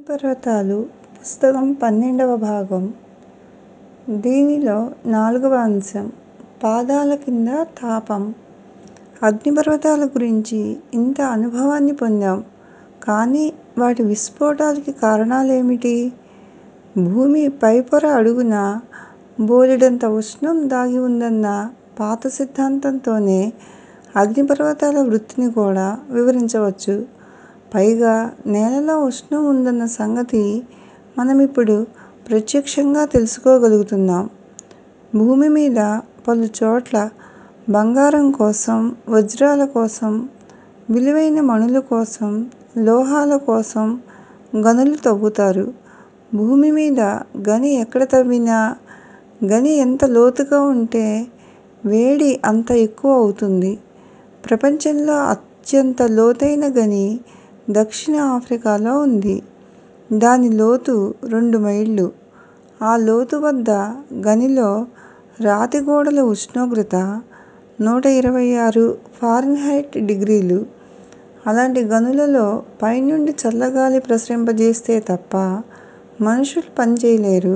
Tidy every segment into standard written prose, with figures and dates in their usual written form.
అగ్నిపర్వతాలు పుస్తకం 12వ భాగం. దీనిలో 4వ అంశం పాదాల కింద తాపం. అగ్నిపర్వతాల గురించి ఇంత అనుభవాన్ని పొందాం. కానీ వాటి విస్ఫోటాలకి కారణాలేమిటి? భూమి పైపొర అడుగున బోలెడంత ఉష్ణం దాగి ఉందన్న పాత సిద్ధాంతంతోనే అగ్నిపర్వతాల వృత్తిని కూడా వివరించవచ్చు. పైగా నేలలో ఉష్ణం ఉందన్న సంగతి మనమిప్పుడు ప్రత్యక్షంగా తెలుసుకోగలుగుతున్నాం. భూమి మీద పలుచోట్ల బంగారం కోసం, వజ్రాల కోసం, విలువైన మణుల కోసం, లోహాల కోసం గనులు తవ్వుతారు. భూమి మీద గని ఎక్కడ తవ్వినా, గని ఎంత లోతుగా ఉంటే వేడి అంత ఎక్కువ అవుతుంది. ప్రపంచంలో అత్యంత లోతైన గని దక్షిణ ఆఫ్రికాలో ఉంది. దాని లోతు 2 మైళ్ళు. ఆ లోతు వద్ద గనిలో రాతి గోడల ఉష్ణోగ్రత 126 ఫారెన్హీట్ డిగ్రీలు. అలాంటి గనులలో పైనుండి చల్లగాలి ప్రసరింపజేస్తే తప్ప మనుషులు పనిచేయలేరు.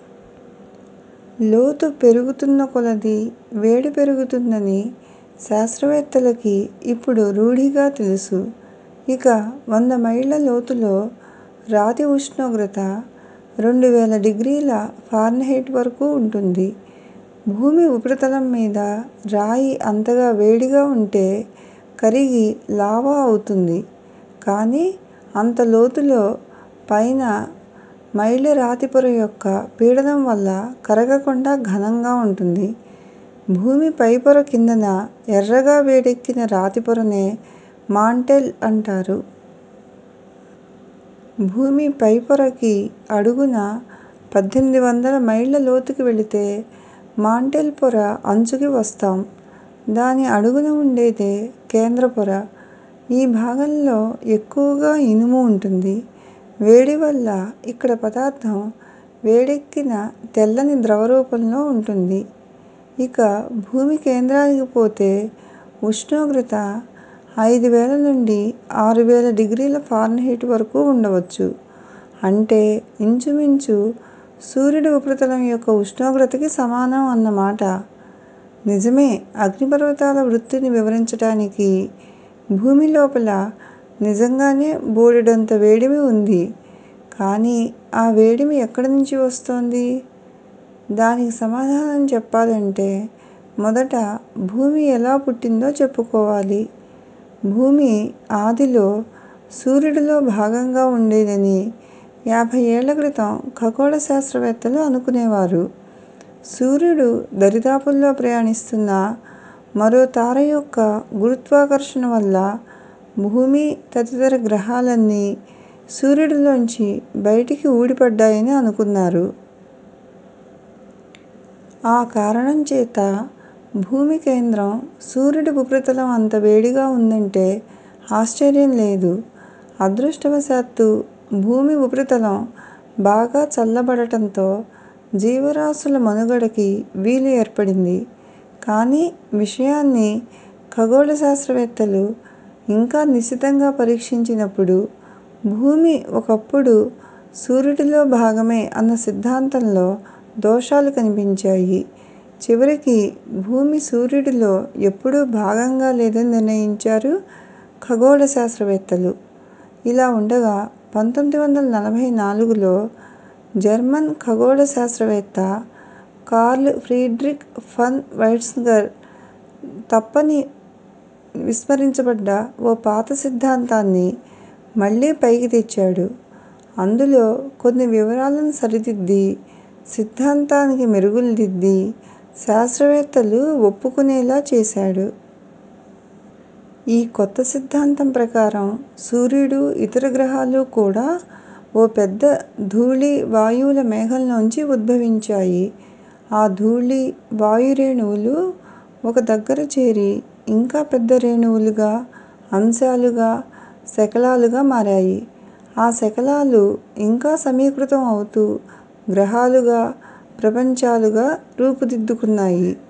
లోతు పెరుగుతున్న కొలదీ వేడి పెరుగుతుందని శాస్త్రవేత్తలకి ఇప్పుడు రూఢిగా తెలుసు. ఇక 100 మైళ్ళ లోతులో రాతి ఉష్ణోగ్రత 2000 డిగ్రీల ఫారెన్హీట్ వరకు ఉంటుంది. భూమి ఉపరితలం మీద రాయి అంతగా వేడిగా ఉంటే కరిగి లావా అవుతుంది. కానీ అంత లోతులో పైన మైళ్ళ రాతిపొర యొక్క పీడనం వల్ల కరగకుండా ఘనంగా ఉంటుంది. భూమి పైపొర కిందన ఎర్రగా వేడెక్కిన రాతిపొరనే మాంటెల్ అంటారు. భూమి పైపొరకి అడుగున 1800 మైళ్ళ లోతుకి వెళితే మాంటెల్ పొర అంచుకి వస్తాం. దాని అడుగున ఉండేదే కేంద్ర పొర. ఈ భాగంలో ఎక్కువగా ఇనుము ఉంటుంది. వేడి వల్ల ఇక్కడ పదార్థం వేడెక్కిన తెల్లని ద్రవరూపంలో ఉంటుంది. ఇక భూమి కేంద్రానికి పోతే ఉష్ణోగ్రత 5000 నుండి 6000 డిగ్రీల ఫారెన్హీట్ వరకు ఉండవచ్చు. అంటే ఇంచుమించు సూర్యుడి ఉపరితలం యొక్క ఉష్ణోగ్రతకి సమానం అన్నమాట. నిజమే, అగ్నిపర్వతాల వృత్తిని వివరించటానికి భూమి లోపల నిజంగానే బోలెడంత వేడిమి ఉంది. కానీ ఆ వేడిమి ఎక్కడి నుంచి వస్తోంది? దానికి సమాధానం చెప్పాలంటే మొదట భూమి ఎలా పుట్టిందో చెప్పుకోవాలి. భూమి ఆదిలో సూర్యుడిలో భాగంగా ఉండేదని 50 ఏళ్ల క్రితం ఖగోళ శాస్త్రవేత్తలు అనుకునేవారు. సూర్యుడు దరిదాపుల్లో ప్రయాణిస్తున్న మరో తార యొక్క గురుత్వాకర్షణ వల్ల భూమి తదితర గ్రహాలన్నీ సూర్యుడిలోంచి బయటికి ఊడిపడ్డాయని అనుకున్నారు. ఆ కారణం చేత భూమి కేంద్రం సూర్యుడి ఉపరితలం అంత వేడిగా ఉందంటే ఆశ్చర్యం లేదు. అదృష్టవశాత్తు భూమి ఉపరితలం బాగా చల్లబడటంతో జీవరాశుల మనుగడకి వీలు ఏర్పడింది. కానీ విషయాన్ని ఖగోళ శాస్త్రవేత్తలు ఇంకా నిశితంగా పరీక్షించినప్పుడు భూమి ఒకప్పుడు సూర్యుడిలో భాగమే అన్న సిద్ధాంతంలో దోషాలు కనిపించాయి. చివరికి భూమి సూర్యుడిలో ఎప్పుడూ భాగంగా లేదని నిర్ణయించారు ఖగోళ శాస్త్రవేత్తలు. ఇలా ఉండగా 1944లో జర్మన్ ఖగోళ శాస్త్రవేత్త కార్ల్ ఫ్రీడ్రిక్ ఫన్ వైట్జర్ తప్పని విస్మరించబడ్డ ఓ పాత సిద్ధాంతాన్ని మళ్ళీ పైకి తెచ్చాడు. అందులో కొన్ని వివరాలను సరిదిద్ది, సిద్ధాంతానికి మెరుగులు దిద్ది శాస్త్రవేత్తలు ఒప్పుకునేలా చేశాడు. ఈ కొత్త సిద్ధాంతం ప్రకారం సూర్యుడు, ఇతర గ్రహాలు కూడా ఓ పెద్ద ధూళి వాయువుల మేఘంలోంచి ఉద్భవించాయి. ఆ ధూళి, వాయు రేణువులు ఒక దగ్గర చేరి ఇంకా పెద్ద రేణువులుగా, అంశాలుగా, శకలాలుగా మారాయి. ఆ శకలాలు ఇంకా సమీకృతం అవుతూ గ్రహాలుగా, ప్రపంచాలుగా రూపుదిద్దుకున్నాయి.